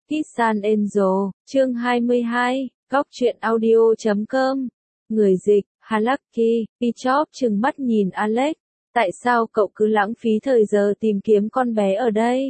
Kiss An Angel, chương 22, góc truyện audio.com. Người dịch, Halaki, Bishop trừng mắt nhìn Alex. Tại sao cậu cứ lãng phí thời giờ tìm kiếm con bé ở đây?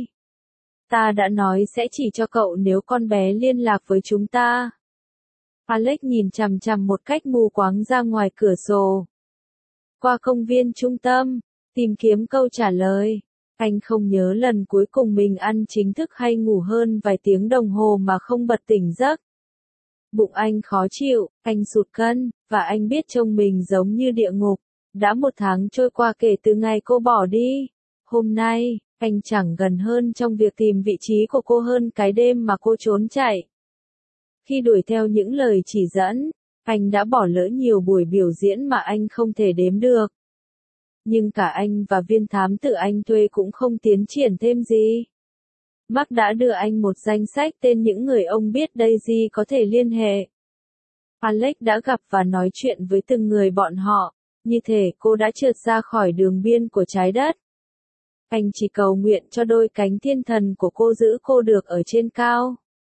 Ta đã nói sẽ chỉ cho cậu nếu con bé liên lạc với chúng ta. Alex nhìn chằm chằm một cách mù quáng ra ngoài cửa sổ. Qua công viên trung tâm, tìm kiếm câu trả lời. Anh không nhớ lần cuối cùng mình ăn chính thức hay ngủ hơn vài tiếng đồng hồ mà không bật tỉnh giấc. Bụng anh khó chịu, anh sụt cân, và anh biết trông mình giống như địa ngục. Đã 1 tháng trôi qua kể từ ngày cô bỏ đi. Hôm nay, anh chẳng gần hơn trong việc tìm vị trí của cô hơn cái đêm mà cô trốn chạy. Khi đuổi theo những lời chỉ dẫn, anh đã bỏ lỡ nhiều buổi biểu diễn mà anh không thể đếm được. Nhưng cả anh và viên thám tử anh thuê cũng không tiến triển thêm gì. Mark đã đưa anh một danh sách tên những người ông biết Daisy có thể liên hệ. Alex đã gặp và nói chuyện với từng người bọn họ, như thể cô đã trượt ra khỏi đường biên của trái đất. Anh chỉ cầu nguyện cho đôi cánh thiên thần của cô giữ cô được ở trên cao.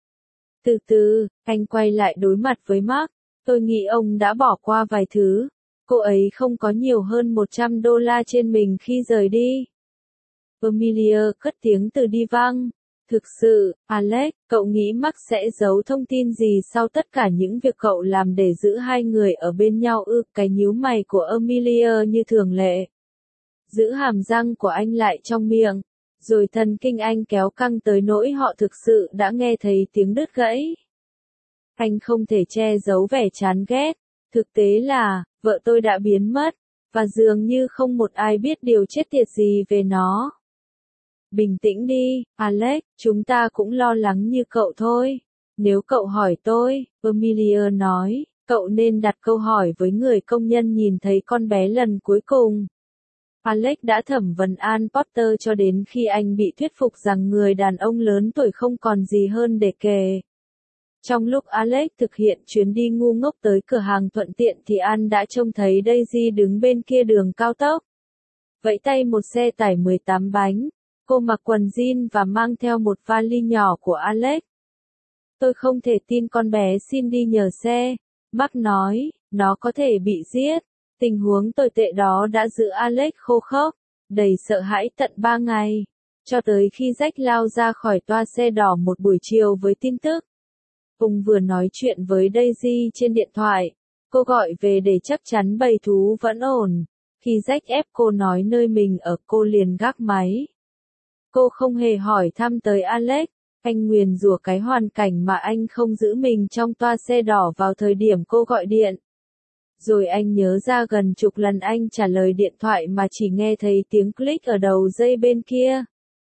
Từ từ, anh quay lại đối mặt với Mark. Tôi nghĩ ông đã bỏ qua vài thứ. Cô ấy không có nhiều hơn $100 trên mình khi rời đi. Amelia cất tiếng từ đi văng. Thực sự, Alex, cậu nghĩ Mark sẽ giấu thông tin gì sau tất cả những việc cậu làm để giữ hai người ở bên nhau ư? Cái nhíu mày của Amelia như thường lệ. Giữ hàm răng của anh lại trong miệng. Rồi thần kinh anh kéo căng tới nỗi họ thực sự đã nghe thấy tiếng đứt gãy. Anh không thể che giấu vẻ chán ghét. Thực tế là, vợ tôi đã biến mất, và dường như không một ai biết điều chết tiệt gì về nó. Bình tĩnh đi, Alex, chúng ta cũng lo lắng như cậu thôi. Nếu cậu hỏi tôi, Amelia nói, cậu nên đặt câu hỏi với người công nhân nhìn thấy con bé lần cuối cùng. Alex đã thẩm vấn Ann Potter cho đến khi anh bị thuyết phục rằng người đàn ông lớn tuổi không còn gì hơn để kể. Trong lúc Alex thực hiện chuyến đi ngu ngốc tới cửa hàng thuận tiện thì Ann đã trông thấy Daisy đứng bên kia đường cao tốc. Vẫy tay một xe tải 18 bánh. Cô mặc quần jean và mang theo một vali nhỏ của Alex. Tôi không thể tin con bé xin đi nhờ xe. Mark nói, nó có thể bị giết. Tình huống tồi tệ đó đã giữ Alex khô khốc, đầy sợ hãi tận 3 ngày. Cho tới khi Jack lao ra khỏi toa xe đỏ một buổi chiều với tin tức. Ông vừa nói chuyện với Daisy trên điện thoại. Cô gọi về để chắc chắn bầy thú vẫn ổn. Khi Jack ép cô nói nơi mình ở, cô liền gác máy. Cô không hề hỏi thăm tới Alex. Anh nguyền rủa cái hoàn cảnh mà anh không giữ mình trong toa xe đỏ vào thời điểm cô gọi điện. Rồi anh nhớ ra gần chục lần anh trả lời điện thoại mà chỉ nghe thấy tiếng click ở đầu dây bên kia.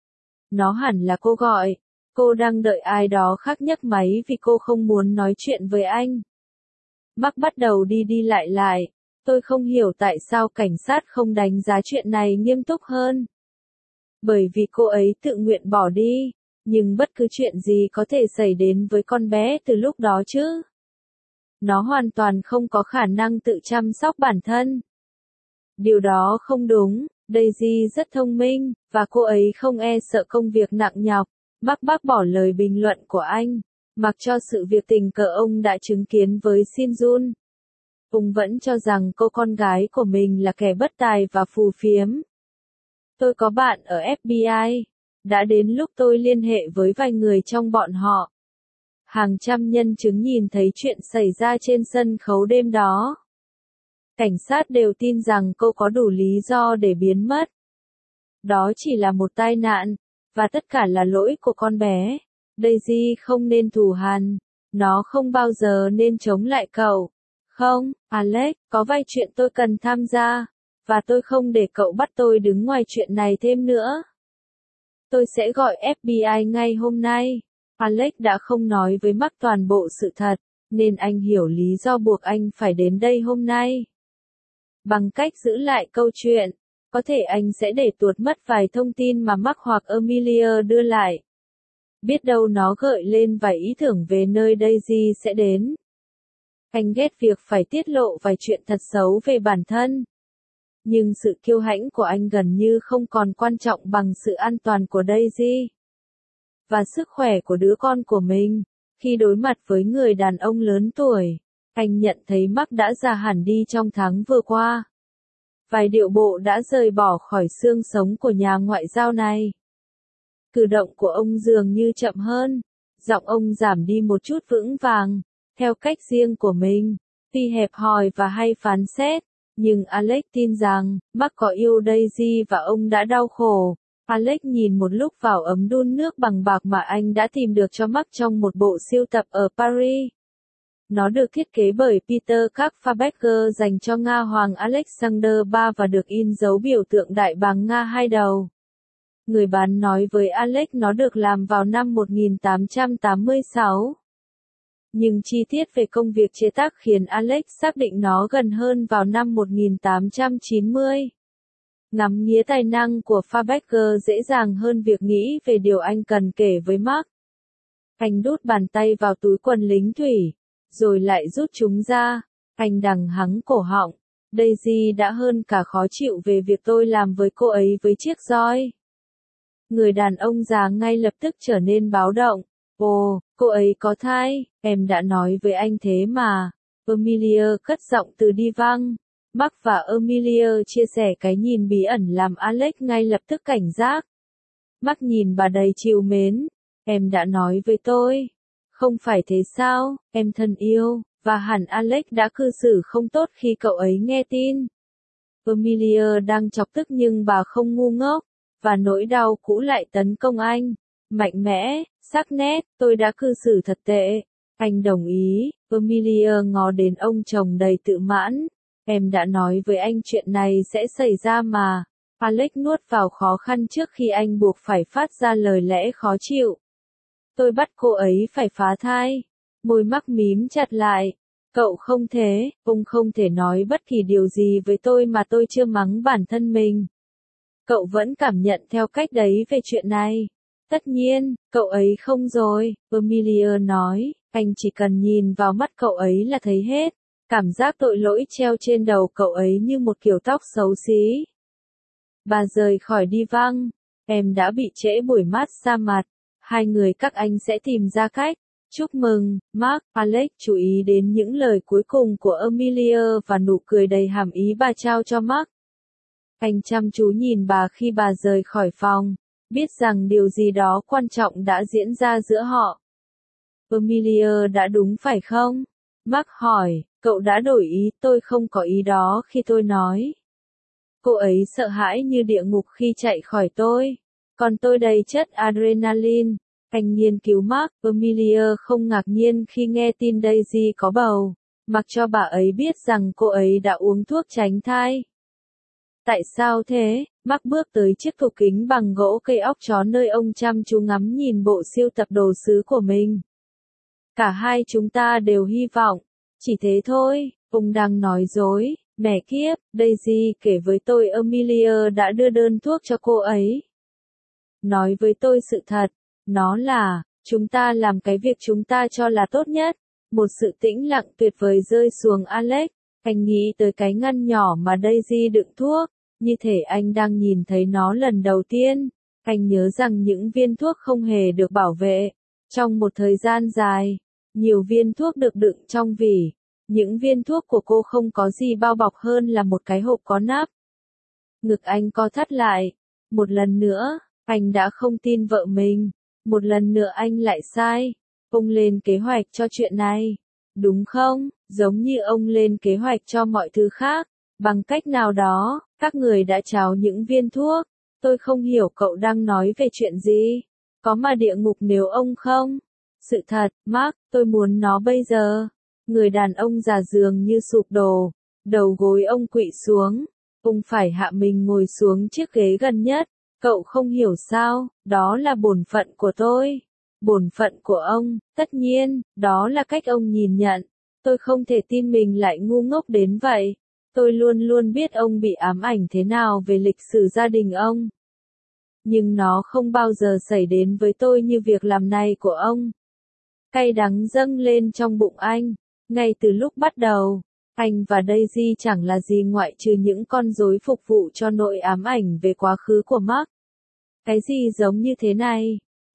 Nó hẳn là cô gọi. Cô đang đợi ai đó khác nhấc máy vì cô không muốn nói chuyện với anh. Mark bắt đầu đi lại. Tôi không hiểu tại sao cảnh sát không đánh giá chuyện này nghiêm túc hơn. Bởi vì cô ấy tự nguyện bỏ đi. Nhưng bất cứ chuyện gì có thể xảy đến với con bé từ lúc đó chứ? Nó hoàn toàn không có khả năng tự chăm sóc bản thân. Điều đó không đúng. Daisy rất thông minh, và cô ấy không e sợ công việc nặng nhọc. Bác bỏ lời bình luận của anh, mặc cho sự việc tình cờ ông đã chứng kiến với Shinjun. Ông vẫn cho rằng cô con gái của mình là kẻ bất tài và phù phiếm. Tôi có bạn ở FBI. Đã đến lúc tôi liên hệ với vài người trong bọn họ. Hàng trăm nhân chứng nhìn thấy chuyện xảy ra trên sân khấu đêm đó. Cảnh sát đều tin rằng cô có đủ lý do để biến mất. Đó chỉ là một tai nạn, và tất cả là lỗi của con bé. Daisy không nên thù hằn. Nó không bao giờ nên chống lại cậu. Không, Alex, có vài chuyện tôi cần tham gia. Và tôi không để cậu bắt tôi đứng ngoài chuyện này thêm nữa. Tôi sẽ gọi FBI ngay hôm nay. Alex đã không nói với Mark toàn bộ sự thật, nên anh hiểu lý do buộc anh phải đến đây hôm nay. Bằng cách giữ lại câu chuyện, có thể anh sẽ để tuột mất vài thông tin mà Mark hoặc Amelia đưa lại. Biết đâu nó gợi lên vài ý tưởng về nơi Daisy sẽ đến. Anh ghét việc phải tiết lộ vài chuyện thật xấu về bản thân. Nhưng sự kiêu hãnh của anh gần như không còn quan trọng bằng sự an toàn của Daisy. và sức khỏe của đứa con của mình. Khi đối mặt với người đàn ông lớn tuổi, anh nhận thấy Mark đã già hẳn đi trong tháng vừa qua. Vài điệu bộ đã rời bỏ khỏi xương sống của nhà ngoại giao này. Cử động của ông dường như chậm hơn, giọng ông giảm đi một chút vững vàng, theo cách riêng của mình, tuy hẹp hòi và hay phán xét, nhưng Alex tin rằng, Mark có yêu Daisy và ông đã đau khổ. Alex nhìn một lúc vào ấm đun nước bằng bạc mà anh đã tìm được cho Mark trong một bộ sưu tập ở Paris. Nó được thiết kế bởi Peter Fabergé dành cho Nga Hoàng Alexander III và được in dấu biểu tượng đại bàng Nga hai đầu. Người bán nói với Alex nó được làm vào năm 1886. Nhưng chi tiết về công việc chế tác khiến Alex xác định nó gần hơn vào năm 1890. Ngắm nghía tài năng của Fabergé dễ dàng hơn việc nghĩ về điều anh cần kể với Mark. Anh đút bàn tay vào túi quần lính thủy, rồi lại rút chúng ra. Anh đằng hắng cổ họng. Daisy đã hơn cả khó chịu về việc tôi làm với cô ấy với chiếc roi. Người đàn ông già ngay lập tức trở nên báo động. Ồ, cô ấy có thai, em đã nói với anh thế mà. Emilia cất giọng từ đi văng. Mark và Emilia chia sẻ cái nhìn bí ẩn làm Alex ngay lập tức cảnh giác. Mark nhìn bà đầy trìu mến. Em đã nói với tôi. Không phải thế sao, em thân yêu, và hẳn Alex đã cư xử không tốt khi cậu ấy nghe tin. Emilia đang chọc tức nhưng bà không ngu ngốc, và nỗi đau cũ lại tấn công anh. Mạnh mẽ, sắc nét, tôi đã cư xử thật tệ. Anh đồng ý, Emilia ngó đến ông chồng đầy tự mãn. Em đã nói với anh chuyện này sẽ xảy ra mà. Alex nuốt vào khó khăn trước khi anh buộc phải phát ra lời lẽ khó chịu. Tôi bắt cô ấy phải phá thai. Môi Mark mím chặt lại. Cậu không thể, ông không thể nói bất kỳ điều gì với tôi mà tôi chưa mắng bản thân mình. Cậu vẫn cảm nhận theo cách đấy về chuyện này. Tất nhiên, cậu ấy không rồi, Emilia nói, anh chỉ cần nhìn vào mắt cậu ấy là thấy hết. Cảm giác tội lỗi treo trên đầu cậu ấy như một kiểu tóc xấu xí. Bà rời khỏi đi văng. Em đã bị trễ buổi mát-xa mặt. Hai người các anh sẽ tìm ra cách. Chúc mừng, Mark. Alex chú ý đến những lời cuối cùng của Emilia và nụ cười đầy hàm ý bà trao cho Mark. Anh chăm chú nhìn bà khi bà rời khỏi phòng, biết rằng điều gì đó quan trọng đã diễn ra giữa họ. Emilia đã đúng phải không? Mark hỏi, cậu đã đổi ý, tôi không có ý đó khi tôi nói. Cô ấy sợ hãi như địa ngục khi chạy khỏi tôi. Còn tôi đầy chất adrenaline. Anh nghiên cứu Mark. Emilia không ngạc nhiên khi nghe tin Daisy có bầu, mặc cho bà ấy biết rằng cô ấy đã uống thuốc tránh thai. Tại sao thế? Mark bước tới chiếc tủ kính bằng gỗ cây óc chó nơi ông chăm chú ngắm nhìn bộ sưu tập đồ sứ của mình. Cả hai chúng ta đều hy vọng. Chỉ thế thôi, ông đang nói dối. Mẹ kiếp, Daisy kể với tôi Emilia đã đưa đơn thuốc cho cô ấy. Nói với tôi sự thật, nó là, chúng ta làm cái việc chúng ta cho là tốt nhất. Một sự tĩnh lặng tuyệt vời rơi xuống Alex. Anh nghĩ tới cái ngăn nhỏ mà Daisy đựng thuốc, như thể anh đang nhìn thấy nó lần đầu tiên. Anh nhớ rằng những viên thuốc không hề được bảo vệ. Trong một thời gian dài, nhiều viên thuốc được đựng trong vỉ. Những viên thuốc của cô không có gì bao bọc hơn là một cái hộp có nắp. Ngực anh co thắt lại. Một lần nữa, anh đã không tin vợ mình. Một lần nữa anh lại sai. Ông lên kế hoạch cho chuyện này. Đúng không? Giống như ông lên kế hoạch cho mọi thứ khác. Bằng cách nào đó, các người đã trao những viên thuốc. Tôi không hiểu cậu đang nói về chuyện gì. Có mà địa ngục nếu ông không? Sự thật, Mark, tôi muốn nó bây giờ. Người đàn ông già dường như sụp đổ. Đầu gối ông kụỵ xuống. Ông phải hạ mình ngồi xuống chiếc ghế gần nhất. Cậu không hiểu sao, đó là bổn phận của tôi. Bổn phận của ông, tất nhiên, đó là cách ông nhìn nhận. Tôi không thể tin mình lại ngu ngốc đến vậy. Tôi luôn luôn biết ông bị ám ảnh thế nào về lịch sử gia đình ông. Nhưng nó không bao giờ xảy đến với tôi như việc làm này của ông. Cay đắng dâng lên trong bụng anh. Ngay từ lúc bắt đầu, anh và Daisy chẳng là gì ngoại trừ những con rối phục vụ cho nỗi ám ảnh về quá khứ của Mark. Cái gì giống như thế này?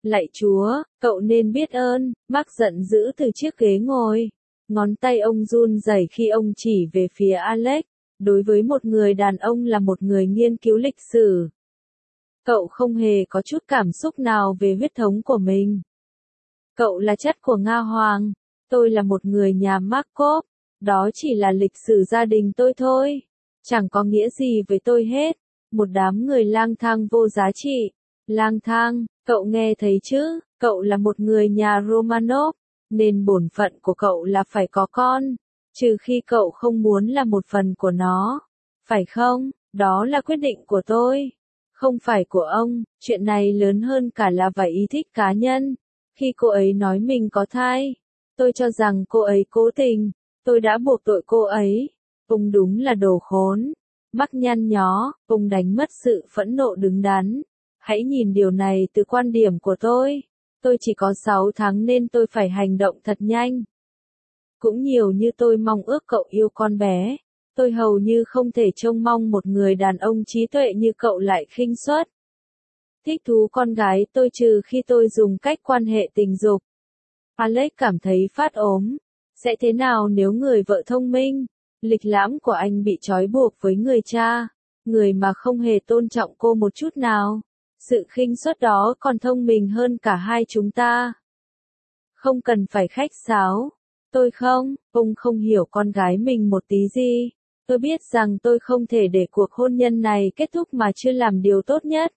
Lạy Chúa, cậu nên biết ơn, Mark giận dữ từ chiếc ghế ngồi. Ngón tay ông run rẩy khi ông chỉ về phía Alex. Đối với một người đàn ông là một người nghiên cứu lịch sử, cậu không hề có chút cảm xúc nào về huyết thống của mình. Cậu là chất của Nga Hoàng, tôi là một người nhà Markov, đó chỉ là lịch sử gia đình tôi thôi, chẳng có nghĩa gì với tôi hết, một đám người lang thang vô giá trị. Lang thang, cậu nghe thấy chứ, cậu là một người nhà Romanov, nên bổn phận của cậu là phải có con, trừ khi cậu không muốn là một phần của nó, phải không? Đó là quyết định của tôi, không phải của ông, chuyện này lớn hơn cả là vài ý thích cá nhân. Khi cô ấy nói mình có thai, tôi cho rằng cô ấy cố tình, tôi đã buộc tội cô ấy. Ông đúng là đồ khốn. Mark nhăn nhó, ông đánh mất sự phẫn nộ đứng đắn. Hãy nhìn điều này từ quan điểm của tôi. Tôi chỉ có 6 tháng nên tôi phải hành động thật nhanh. Cũng nhiều như tôi mong ước cậu yêu con bé. Tôi hầu như không thể trông mong một người đàn ông trí tuệ như cậu lại khinh suất. Thích thú con gái tôi trừ khi tôi dùng cách quan hệ tình dục. Alex cảm thấy phát ốm. Sẽ thế nào nếu người vợ thông minh, lịch lãm của anh bị trói buộc với người cha, người mà không hề tôn trọng cô một chút nào? Sự khinh suất đó còn thông minh hơn cả hai chúng ta. Không cần phải khách sáo. Tôi không, ông không hiểu con gái mình một tí gì. Tôi biết rằng tôi không thể để cuộc hôn nhân này kết thúc mà chưa làm điều tốt nhất.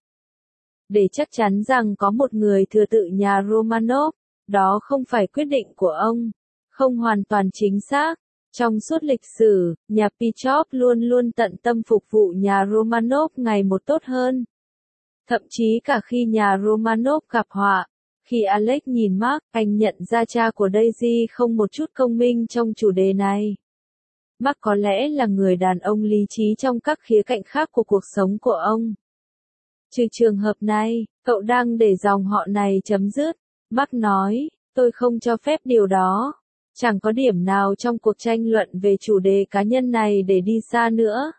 Để chắc chắn rằng có một người thừa tự nhà Romanov, đó không phải quyết định của ông. Không hoàn toàn chính xác. Trong suốt lịch sử, nhà Pichov luôn luôn tận tâm phục vụ nhà Romanov ngày một tốt hơn. Thậm chí cả khi nhà Romanov gặp họa. Khi Alex nhìn Mark, anh nhận ra cha của Daisy không một chút công minh trong chủ đề này. Mark có lẽ là người đàn ông lý trí trong các khía cạnh khác của cuộc sống của ông. Trừ trường hợp này, cậu đang để dòng họ này chấm dứt. Mark nói, tôi không cho phép điều đó. Chẳng có điểm nào trong cuộc tranh luận về chủ đề cá nhân này để đi xa nữa.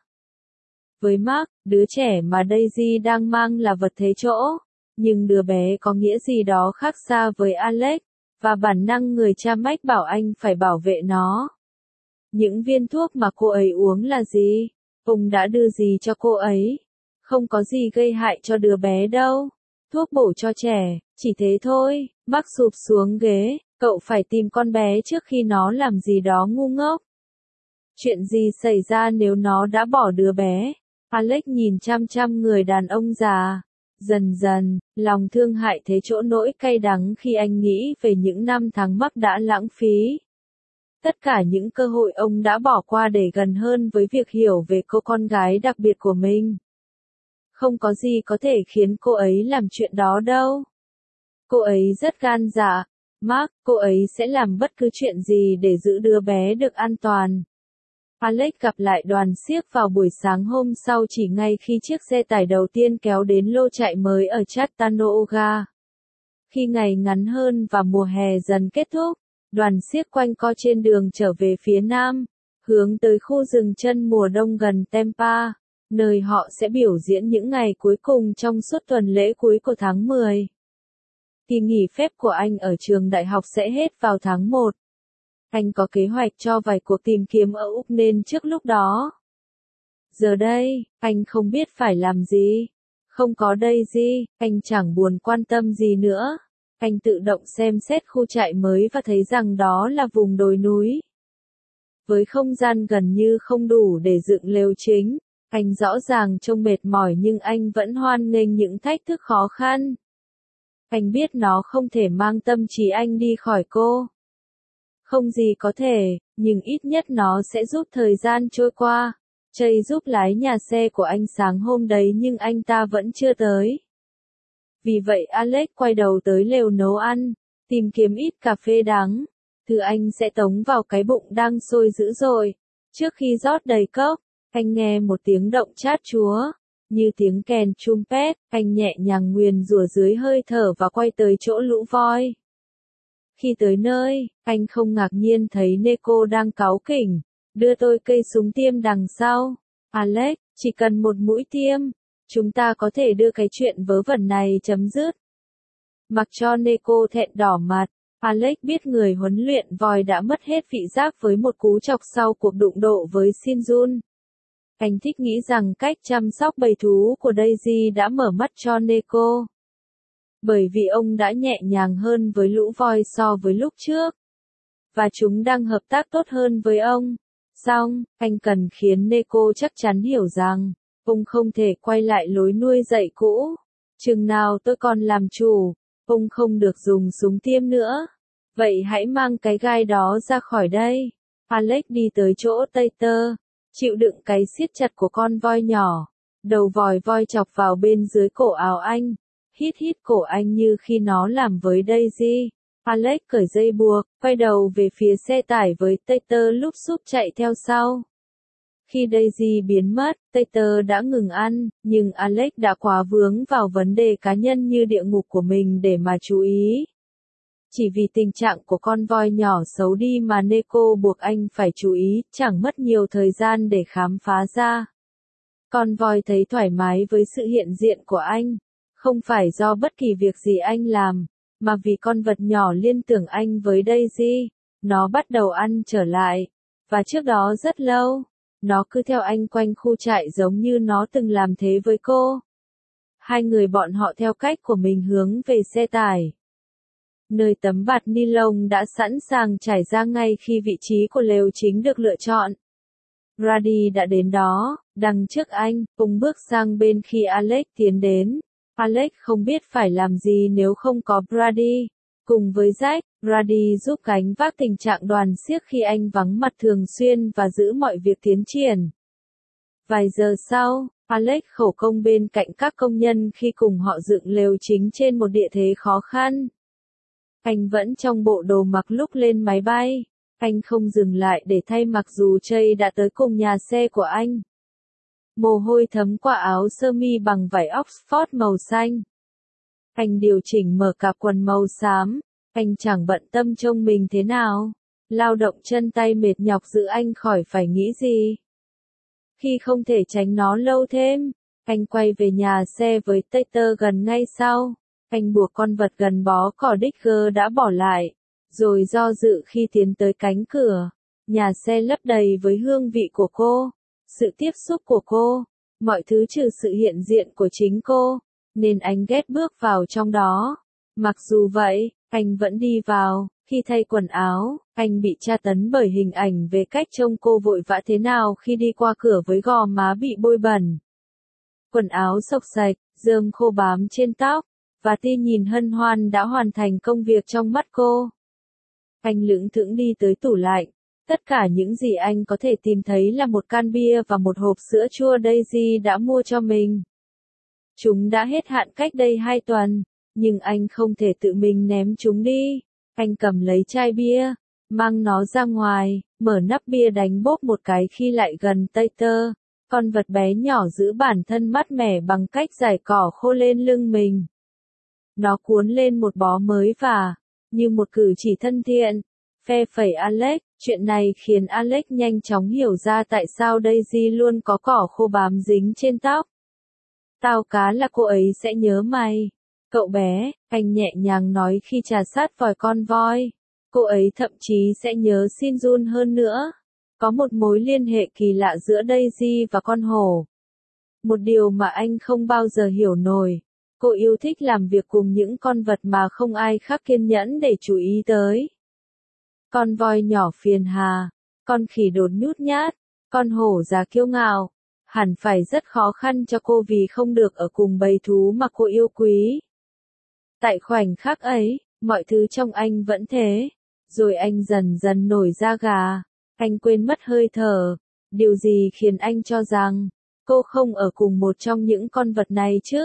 Với Mark, đứa trẻ mà Daisy đang mang là vật thế chỗ. Nhưng đứa bé có nghĩa gì đó khác xa với Alex, và bản năng người cha mách bảo anh phải bảo vệ nó. Những viên thuốc mà cô ấy uống là gì? Ông đã đưa gì cho cô ấy? Không có gì gây hại cho đứa bé đâu. Thuốc bổ cho trẻ, chỉ thế thôi. Mark sụp xuống ghế, cậu phải tìm con bé trước khi nó làm gì đó ngu ngốc. Chuyện gì xảy ra nếu nó đã bỏ đứa bé? Alex nhìn chăm chăm người đàn ông già. Dần dần, lòng thương hại thế chỗ nỗi cay đắng khi anh nghĩ về những năm tháng Mark đã lãng phí. Tất cả những cơ hội ông đã bỏ qua để gần hơn với việc hiểu về cô con gái đặc biệt của mình. Không có gì có thể khiến cô ấy làm chuyện đó đâu. Cô ấy rất gan dạ. Mark, cô ấy sẽ làm bất cứ chuyện gì để giữ đứa bé được an toàn. Alex gặp lại đoàn xiếc vào buổi sáng hôm sau chỉ ngay khi chiếc xe tải đầu tiên kéo đến lô trại mới ở Chattanooga. Khi ngày ngắn hơn và mùa hè dần kết thúc, đoàn xiếc quanh co trên đường trở về phía nam, hướng tới khu rừng chân mùa đông gần Tampa, nơi họ sẽ biểu diễn những ngày cuối cùng trong suốt tuần lễ cuối của tháng 10. Kỳ nghỉ phép của anh ở trường đại học sẽ hết vào tháng 1. Anh có kế hoạch cho vài cuộc tìm kiếm ở Úc nên trước lúc đó. Giờ đây, anh không biết phải làm gì. Không có Daisy, anh chẳng buồn quan tâm gì nữa. Anh tự động xem xét khu trại mới và thấy rằng đó là vùng đồi núi. Với không gian gần như không đủ để dựng lều chính, anh rõ ràng trông mệt mỏi nhưng anh vẫn hoan nghênh những thách thức khó khăn. Anh biết nó không thể mang tâm trí anh đi khỏi cô. Không gì có thể, nhưng ít nhất nó sẽ giúp thời gian trôi qua. Jay giúp lái nhà xe của anh sáng hôm đấy nhưng anh ta vẫn chưa tới. Vì vậy Alex quay đầu tới lều nấu ăn, tìm kiếm ít cà phê đắng. Thứ anh sẽ tống vào cái bụng đang sôi dữ dội. Trước khi rót đầy cốc, anh nghe một tiếng động chát chúa. Như tiếng kèn trumpet, anh nhẹ nhàng nguyền rủa dưới hơi thở và quay tới chỗ lũ voi. Khi tới nơi, anh không ngạc nhiên thấy Neko đang cáu kỉnh. Đưa tôi cây súng tiêm đằng sau. Alex, chỉ cần một mũi tiêm. Chúng ta có thể đưa cái chuyện vớ vẩn này chấm dứt. mặc cho Neko thẹn đỏ mặt. Alex biết người huấn luyện voi đã mất hết vị giác với một cú chọc sau cuộc đụng độ với Shinjun. Anh thích nghĩ rằng cách chăm sóc bầy thú của Daisy đã mở mắt cho Neko. Bởi vì ông đã nhẹ nhàng hơn với lũ voi so với lúc trước. Và chúng đang hợp tác tốt hơn với ông. Song, anh cần khiến Neko chắc chắn hiểu rằng, ông không thể quay lại lối nuôi dạy cũ. Chừng nào tôi còn làm chủ, ông không được dùng súng tiêm nữa. Vậy hãy mang cái gai đó ra khỏi đây. Alex đi tới chỗ Tater, chịu đựng cái siết chặt của con voi nhỏ. Đầu vòi voi chọc vào bên dưới cổ áo anh. Hít hít cổ anh như khi nó làm với Daisy. Alex cởi dây buộc, quay đầu về phía xe tải với Tater lúp xúp chạy theo sau. Khi Daisy biến mất, Tater đã ngừng ăn, nhưng Alex đã quá vướng vào vấn đề cá nhân như địa ngục của mình để mà chú ý. Chỉ vì tình trạng của con voi nhỏ xấu đi mà Neko buộc anh phải chú ý, chẳng mất nhiều thời gian để khám phá ra. Con voi thấy thoải mái với sự hiện diện của anh, không phải do bất kỳ việc gì anh làm, mà vì con vật nhỏ liên tưởng anh với Daisy. Nó bắt đầu ăn trở lại, và trước đó rất lâu, nó cứ theo anh quanh khu trại giống như nó từng làm thế với cô. Hai người bọn họ theo cách của mình hướng về xe tải. Nơi tấm bạt ni lông đã sẵn sàng trải ra ngay khi vị trí của lều chính được lựa chọn. Brady đã đến đó, đằng trước anh, ông bước sang bên khi Alex tiến đến. Alex không biết phải làm gì nếu không có Brady. Cùng với Jack, Brady giúp gánh vác tình trạng đoàn xiếc khi anh vắng mặt thường xuyên và giữ mọi việc tiến triển. Vài giờ sau, Alex khẩu công bên cạnh các công nhân khi cùng họ dựng lều chính trên một địa thế khó khăn. Anh vẫn trong bộ đồ mặc lúc lên máy bay. Anh không dừng lại để thay mặc dù Jay đã tới cùng nhà xe của anh. Mồ hôi thấm qua áo sơ mi bằng vải Oxford màu xanh. Anh điều chỉnh mở cạp quần màu xám. Anh chẳng bận tâm trông mình thế nào. Lao động chân tay mệt nhọc giữ anh khỏi phải nghĩ gì. Khi không thể tránh nó lâu thêm, anh quay về nhà xe với Tater gần ngay sau. Anh buộc con vật gần bó cỏ Digger đã bỏ lại, rồi do dự khi tiến tới cánh cửa. Nhà xe lấp đầy với hương vị của cô, sự tiếp xúc của cô, mọi thứ trừ sự hiện diện của chính cô, nên anh ghét bước vào trong đó. Mặc dù vậy, anh vẫn đi vào. Khi thay quần áo, anh bị tra tấn bởi hình ảnh về cách trông cô vội vã thế nào khi đi qua cửa với gò má bị bôi bẩn. Quần áo xộc xạch, rơm khô bám trên tóc, và tia nhìn hân hoan đã hoàn thành công việc trong mắt cô. Anh lững thững đi tới tủ lạnh. Tất cả những gì anh có thể tìm thấy là một can bia và một hộp sữa chua Daisy đã mua cho mình. Chúng đã hết hạn cách đây 2 tuần, nhưng anh không thể tự mình ném chúng đi. Anh cầm lấy chai bia, mang nó ra ngoài, mở nắp bia đánh bốp một cái khi lại gần Tater. Con vật bé nhỏ giữ bản thân mát mẻ bằng cách rải cỏ khô lên lưng mình. Nó cuốn lên một bó mới và, như một cử chỉ thân thiện, phe phẩy Alex. Chuyện này khiến Alex nhanh chóng hiểu ra tại sao Daisy luôn có cỏ khô bám dính trên tóc. Tao cá là cô ấy sẽ nhớ mày. Cậu bé, anh nhẹ nhàng nói khi trà sát vòi con voi. Cô ấy thậm chí sẽ nhớ Shinjun hơn nữa. Có một mối liên hệ kỳ lạ giữa Daisy và con hổ. Một điều mà anh không bao giờ hiểu nổi. Cô yêu thích làm việc cùng những con vật mà không ai khác kiên nhẫn để chú ý tới. Con voi nhỏ phiền hà, con khỉ đột nhút nhát, con hổ già kiêu ngạo. Hẳn phải rất khó khăn cho cô vì không được ở cùng bầy thú mà cô yêu quý. Tại khoảnh khắc ấy, mọi thứ trong anh vẫn thế. Rồi anh dần dần nổi da gà. Anh quên mất hơi thở. Điều gì khiến anh cho rằng cô không ở cùng một trong những con vật này chứ?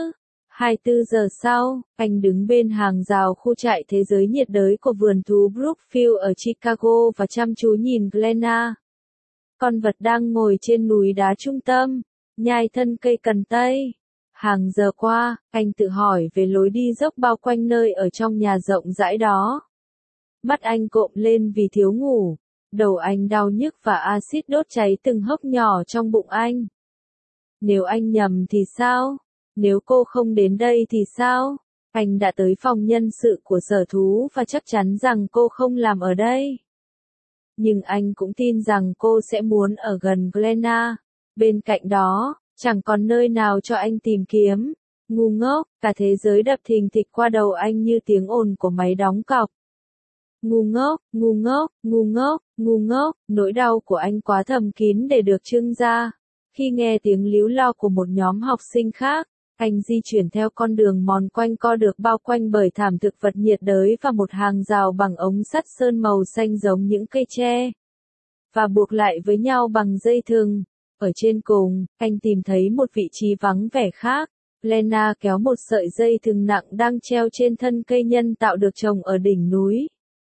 24 giờ sau, anh đứng bên hàng rào khu trại thế giới nhiệt đới của vườn thú Brookfield ở Chicago và chăm chú nhìn Glenna. Con vật đang ngồi trên núi đá trung tâm, nhai thân cây cần tây. Hàng giờ qua, anh tự hỏi về lối đi dốc bao quanh nơi ở trong nhà rộng rãi đó. Mắt anh cộm lên vì thiếu ngủ. Đầu anh đau nhức và axit đốt cháy từng hốc nhỏ trong bụng anh. Nếu anh nhầm thì sao? Nếu cô không đến đây thì sao? Anh đã tới phòng nhân sự của sở thú và chắc chắn rằng cô không làm ở đây. Nhưng anh cũng tin rằng cô sẽ muốn ở gần Glenna. Bên cạnh đó, chẳng còn nơi nào cho anh tìm kiếm. Ngu ngốc, cả thế giới đập thình thịch qua đầu anh như tiếng ồn của máy đóng cọc. Ngu ngốc, ngu ngốc, ngu ngốc, ngu ngốc, nỗi đau của anh quá thầm kín để được trưng ra. Khi nghe tiếng líu lo của một nhóm học sinh khác, anh di chuyển theo con đường mòn quanh co được bao quanh bởi thảm thực vật nhiệt đới và một hàng rào bằng ống sắt sơn màu xanh giống những cây tre. Và buộc lại với nhau bằng dây thừng. Ở trên cùng, anh tìm thấy một vị trí vắng vẻ khác. Lena kéo một sợi dây thừng nặng đang treo trên thân cây nhân tạo được trồng ở đỉnh núi.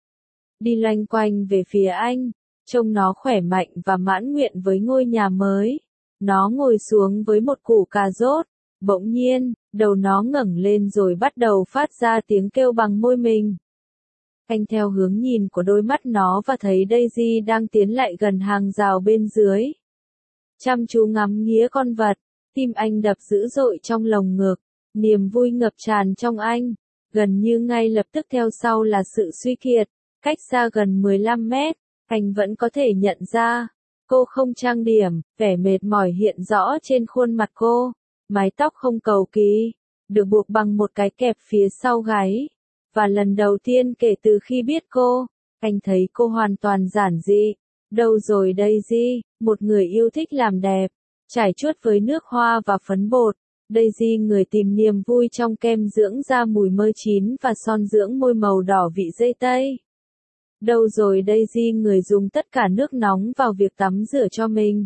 Đi loanh quanh về phía anh, trông nó khỏe mạnh và mãn nguyện với ngôi nhà mới. Nó ngồi xuống với một củ cà rốt. Bỗng nhiên, đầu nó ngẩng lên rồi bắt đầu phát ra tiếng kêu bằng môi mình. Anh theo hướng nhìn của đôi mắt nó và thấy Daisy đang tiến lại gần hàng rào bên dưới. Chăm chú ngắm nghía con vật, tim anh đập dữ dội trong lồng ngực, niềm vui ngập tràn trong anh. Gần như ngay lập tức theo sau là sự suy kiệt, cách xa gần 15 mét, anh vẫn có thể nhận ra. Cô không trang điểm, vẻ mệt mỏi hiện rõ trên khuôn mặt cô. Mái tóc không cầu kỳ, được buộc bằng một cái kẹp phía sau gáy. Và lần đầu tiên kể từ khi biết cô, anh thấy cô hoàn toàn giản dị. Đâu rồi Daisy, một người yêu thích làm đẹp, trải chuốt với nước hoa và phấn bột. Daisy người tìm niềm vui trong kem dưỡng da mùi mơ chín và son dưỡng môi màu đỏ vị dây tây. Đâu rồi Daisy người dùng tất cả nước nóng vào việc tắm rửa cho mình.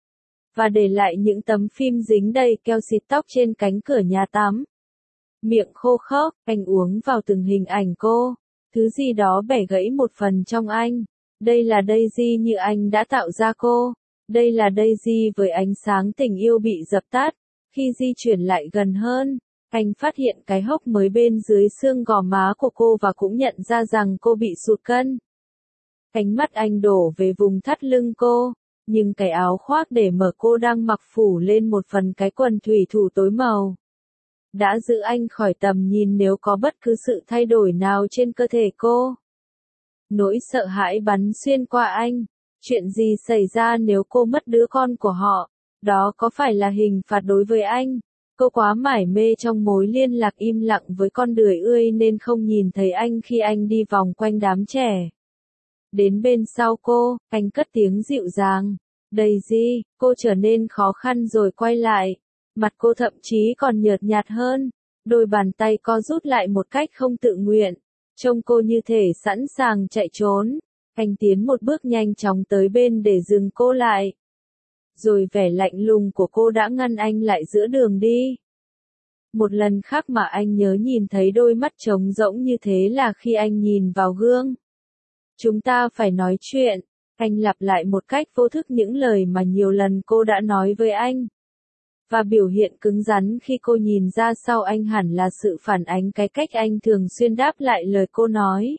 Và để lại những tấm phim dính đầy keo xịt tóc trên cánh cửa nhà tắm. Miệng khô khốc, anh uống vào từng hình ảnh cô. Thứ gì đó bẻ gãy một phần trong anh. Đây là Daisy như anh đã tạo ra cô. Đây là Daisy với ánh sáng tình yêu bị dập tắt. Khi di chuyển lại gần hơn, anh phát hiện cái hốc mới bên dưới xương gò má của cô và cũng nhận ra rằng cô bị sụt cân. Ánh mắt anh đổ về vùng thắt lưng cô. Nhưng cái áo khoác để mở cô đang mặc phủ lên một phần cái quần thủy thủ tối màu. Đã giữ anh khỏi tầm nhìn nếu có bất cứ sự thay đổi nào trên cơ thể cô. Nỗi sợ hãi bắn xuyên qua anh. Chuyện gì xảy ra nếu cô mất đứa con của họ? Đó có phải là hình phạt đối với anh? Cô quá mải mê trong mối liên lạc im lặng với con đười ươi nên không nhìn thấy anh khi anh đi vòng quanh đám trẻ. Đến bên sau cô, anh cất tiếng dịu dàng. Daisy, cô trở nên khó khăn rồi quay lại. Mặt cô thậm chí còn nhợt nhạt hơn. Đôi bàn tay co rút lại một cách không tự nguyện. Trông cô như thể sẵn sàng chạy trốn. Anh tiến một bước nhanh chóng tới bên để dừng cô lại. Rồi vẻ lạnh lùng của cô đã ngăn anh lại giữa đường đi. Một lần khác mà anh nhớ nhìn thấy đôi mắt trống rỗng như thế là khi anh nhìn vào gương. Chúng ta phải nói chuyện. Anh lặp lại một cách vô thức những lời mà nhiều lần cô đã nói với anh. Và biểu hiện cứng rắn khi cô nhìn ra sau anh hẳn là sự phản ánh cái cách anh thường xuyên đáp lại lời cô nói.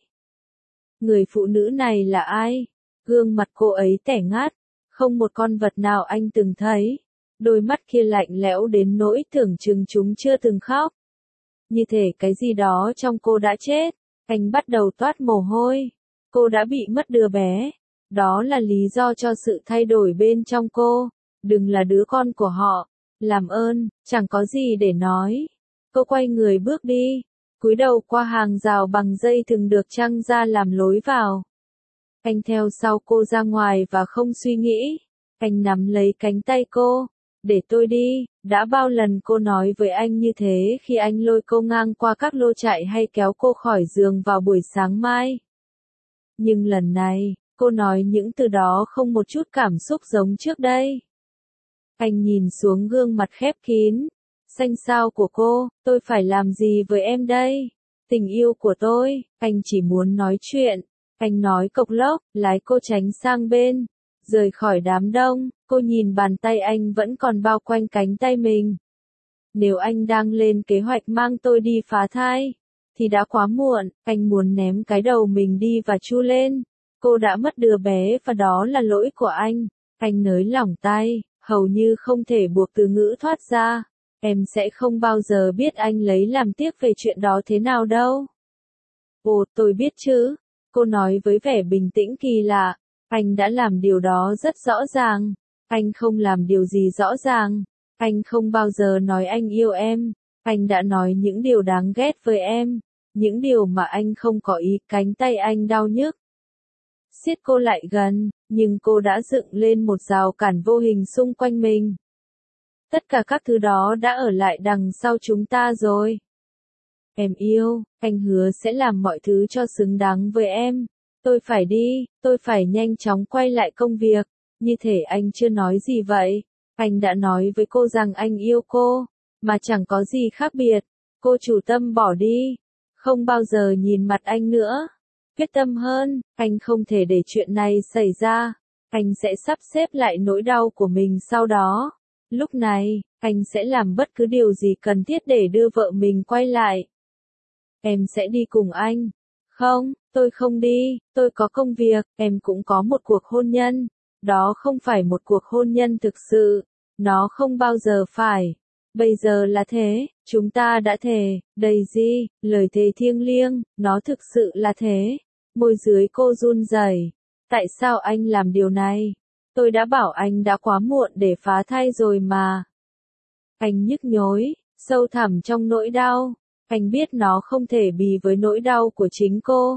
Người phụ nữ này là ai? Gương mặt cô ấy tẻ ngát. Không một con vật nào anh từng thấy. Đôi mắt kia lạnh lẽo đến nỗi tưởng chừng chúng chưa từng khóc. Như thể cái gì đó trong cô đã chết. Anh bắt đầu toát mồ hôi. Cô đã bị mất đứa bé. Đó là lý do cho sự thay đổi bên trong cô. Đừng là đứa con của họ. Làm ơn, chẳng có gì để nói. Cô quay người bước đi. Cúi đầu qua hàng rào bằng dây thừng được trăng ra làm lối vào. Anh theo sau cô ra ngoài và không suy nghĩ. Anh nắm lấy cánh tay cô. Để tôi đi. Đã bao lần cô nói với anh như thế khi anh lôi cô ngang qua các lô trại hay kéo cô khỏi giường vào buổi sáng mai. Nhưng lần này, cô nói những từ đó không một chút cảm xúc giống trước đây. Anh nhìn xuống gương mặt khép kín, xanh xao của cô, tôi phải làm gì với em đây? Tình yêu của tôi, anh chỉ muốn nói chuyện. Anh nói cộc lốc, lái cô tránh sang bên, rời khỏi đám đông, cô nhìn bàn tay anh vẫn còn bao quanh cánh tay mình. Nếu anh đang lên kế hoạch mang tôi đi phá thai, thì đã quá muộn, anh muốn ném cái đầu mình đi và chu lên. Cô đã mất đứa bé và đó là lỗi của anh. Anh nới lỏng tay, hầu như không thể buộc từ ngữ thoát ra. Em sẽ không bao giờ biết anh lấy làm tiếc về chuyện đó thế nào đâu. Ồ, tôi biết chứ. Cô nói với vẻ bình tĩnh kỳ lạ. Anh đã làm điều đó rất rõ ràng. Anh không làm điều gì rõ ràng. Anh không bao giờ nói anh yêu em. Anh đã nói những điều đáng ghét với em. Những điều mà anh không có ý. Cánh tay anh đau nhức. Siết cô lại gần, nhưng cô đã dựng lên một rào cản vô hình xung quanh mình. Tất cả các thứ đó đã ở lại đằng sau chúng ta rồi. Em yêu, anh hứa sẽ làm mọi thứ cho xứng đáng với em. Tôi phải đi, tôi phải nhanh chóng quay lại công việc. Như thể anh chưa nói gì vậy. Anh đã nói với cô rằng anh yêu cô, mà chẳng có gì khác biệt. Cô chủ tâm bỏ đi, không bao giờ nhìn mặt anh nữa. Quyết tâm hơn, anh không thể để chuyện này xảy ra. Anh sẽ sắp xếp lại nỗi đau của mình sau đó. Lúc này, anh sẽ làm bất cứ điều gì cần thiết để đưa vợ mình quay lại. Em sẽ đi cùng anh. Không, tôi không đi, tôi có công việc, em cũng có một cuộc hôn nhân. Đó không phải một cuộc hôn nhân thực sự. Nó không bao giờ phải. Bây giờ là thế, chúng ta đã thề, Daisy, lời thề thiêng liêng, nó thực sự là thế. Môi dưới cô run rẩy. Tại sao anh làm điều này? Tôi đã bảo anh đã quá muộn để phá thai rồi mà. Anh nhức nhối, sâu thẳm trong nỗi đau. Anh biết nó không thể bì với nỗi đau của chính cô.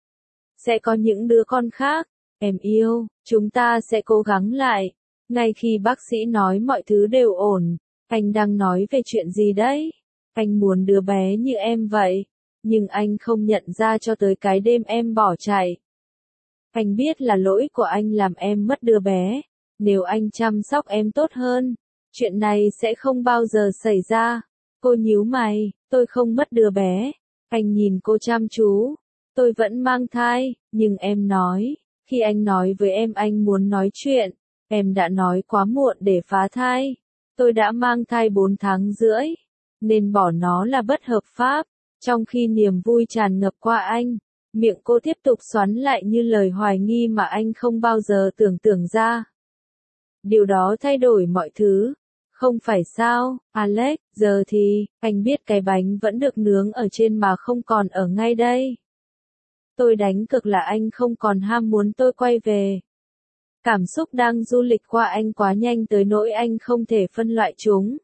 Sẽ có những đứa con khác. Em yêu, chúng ta sẽ cố gắng lại. Ngay khi bác sĩ nói mọi thứ đều ổn, anh đang nói về chuyện gì đấy? Anh muốn đứa bé như em vậy. Nhưng anh không nhận ra cho tới cái đêm em bỏ chạy. Anh biết là lỗi của anh làm em mất đứa bé. Nếu anh chăm sóc em tốt hơn, chuyện này sẽ không bao giờ xảy ra. Cô nhíu mày, tôi không mất đứa bé. Anh nhìn cô chăm chú. Tôi vẫn mang thai, nhưng em nói, khi anh nói với em anh muốn nói chuyện, em đã nói quá muộn để phá thai. Tôi đã mang thai 4 tháng rưỡi, nên bỏ nó là bất hợp pháp. Trong khi niềm vui tràn ngập qua anh, miệng cô tiếp tục xoắn lại như lời hoài nghi mà anh không bao giờ tưởng tượng ra. Điều đó thay đổi mọi thứ. Không phải sao, Alex, giờ thì, anh biết cái bánh vẫn được nướng ở trên mà không còn ở ngay đây. Tôi đánh cược là anh không còn ham muốn tôi quay về. Cảm xúc đang du lịch qua anh quá nhanh tới nỗi anh không thể phân loại chúng.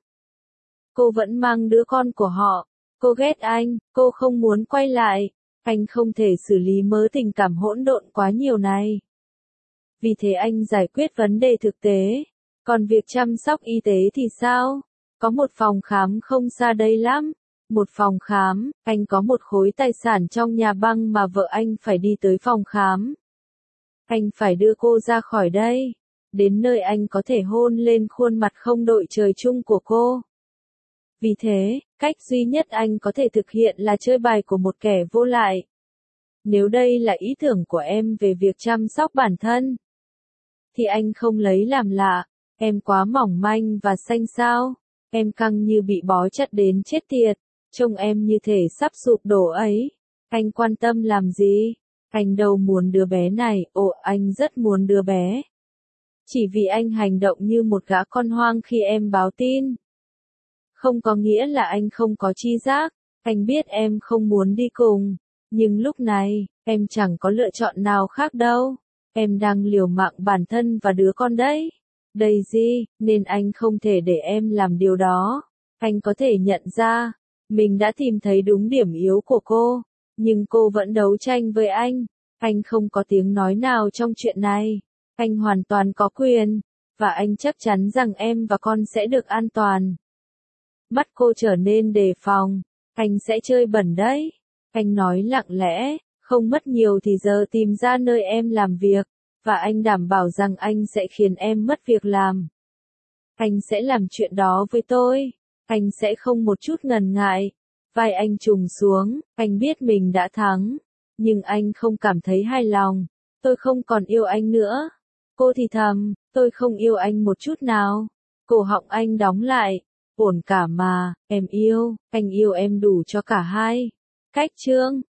Cô vẫn mang đứa con của họ. Cô ghét anh, cô không muốn quay lại. Anh không thể xử lý mớ tình cảm hỗn độn quá nhiều này. Vì thế anh giải quyết vấn đề thực tế. Còn việc chăm sóc y tế thì sao? Có một phòng khám không xa đây lắm. Một phòng khám, anh có một khối tài sản trong nhà băng mà vợ anh phải đi tới phòng khám. Anh phải đưa cô ra khỏi đây. Đến nơi anh có thể hôn lên khuôn mặt không đội trời chung của cô. Vì thế, cách duy nhất anh có thể thực hiện là chơi bài của một kẻ vô lại. Nếu đây là ý tưởng của em về việc chăm sóc bản thân, thì anh không lấy làm lạ. Em quá mỏng manh và xanh xao. Em căng như bị bó chặt đến chết tiệt. Trông em như thể sắp sụp đổ ấy. Anh quan tâm làm gì? Anh đâu muốn đứa bé này, anh rất muốn đứa bé. Chỉ vì anh hành động như một gã con hoang khi em báo tin. Không có nghĩa là anh không có tri giác. Anh biết em không muốn đi cùng. Nhưng lúc này, em chẳng có lựa chọn nào khác đâu. Em đang liều mạng bản thân và đứa con đấy. Daisy, nên anh không thể để em làm điều đó. Anh có thể nhận ra, mình đã tìm thấy đúng điểm yếu của cô. Nhưng cô vẫn đấu tranh với anh. Anh không có tiếng nói nào trong chuyện này. Anh hoàn toàn có quyền. Và anh chắc chắn rằng em và con sẽ được an toàn. Mắt cô trở nên đề phòng. Anh sẽ chơi bẩn đấy. Anh nói lặng lẽ, không mất nhiều thì giờ tìm ra nơi em làm việc. Và anh đảm bảo rằng anh sẽ khiến em mất việc làm. Anh sẽ làm chuyện đó với tôi. Anh sẽ không một chút ngần ngại. Vai anh trùng xuống, anh biết mình đã thắng. Nhưng anh không cảm thấy hài lòng. Tôi không còn yêu anh nữa. Cô thì thầm, tôi không yêu anh một chút nào. Cổ họng anh đóng lại. Ổn cả mà, em yêu, anh yêu em đủ cho cả hai. Cách chương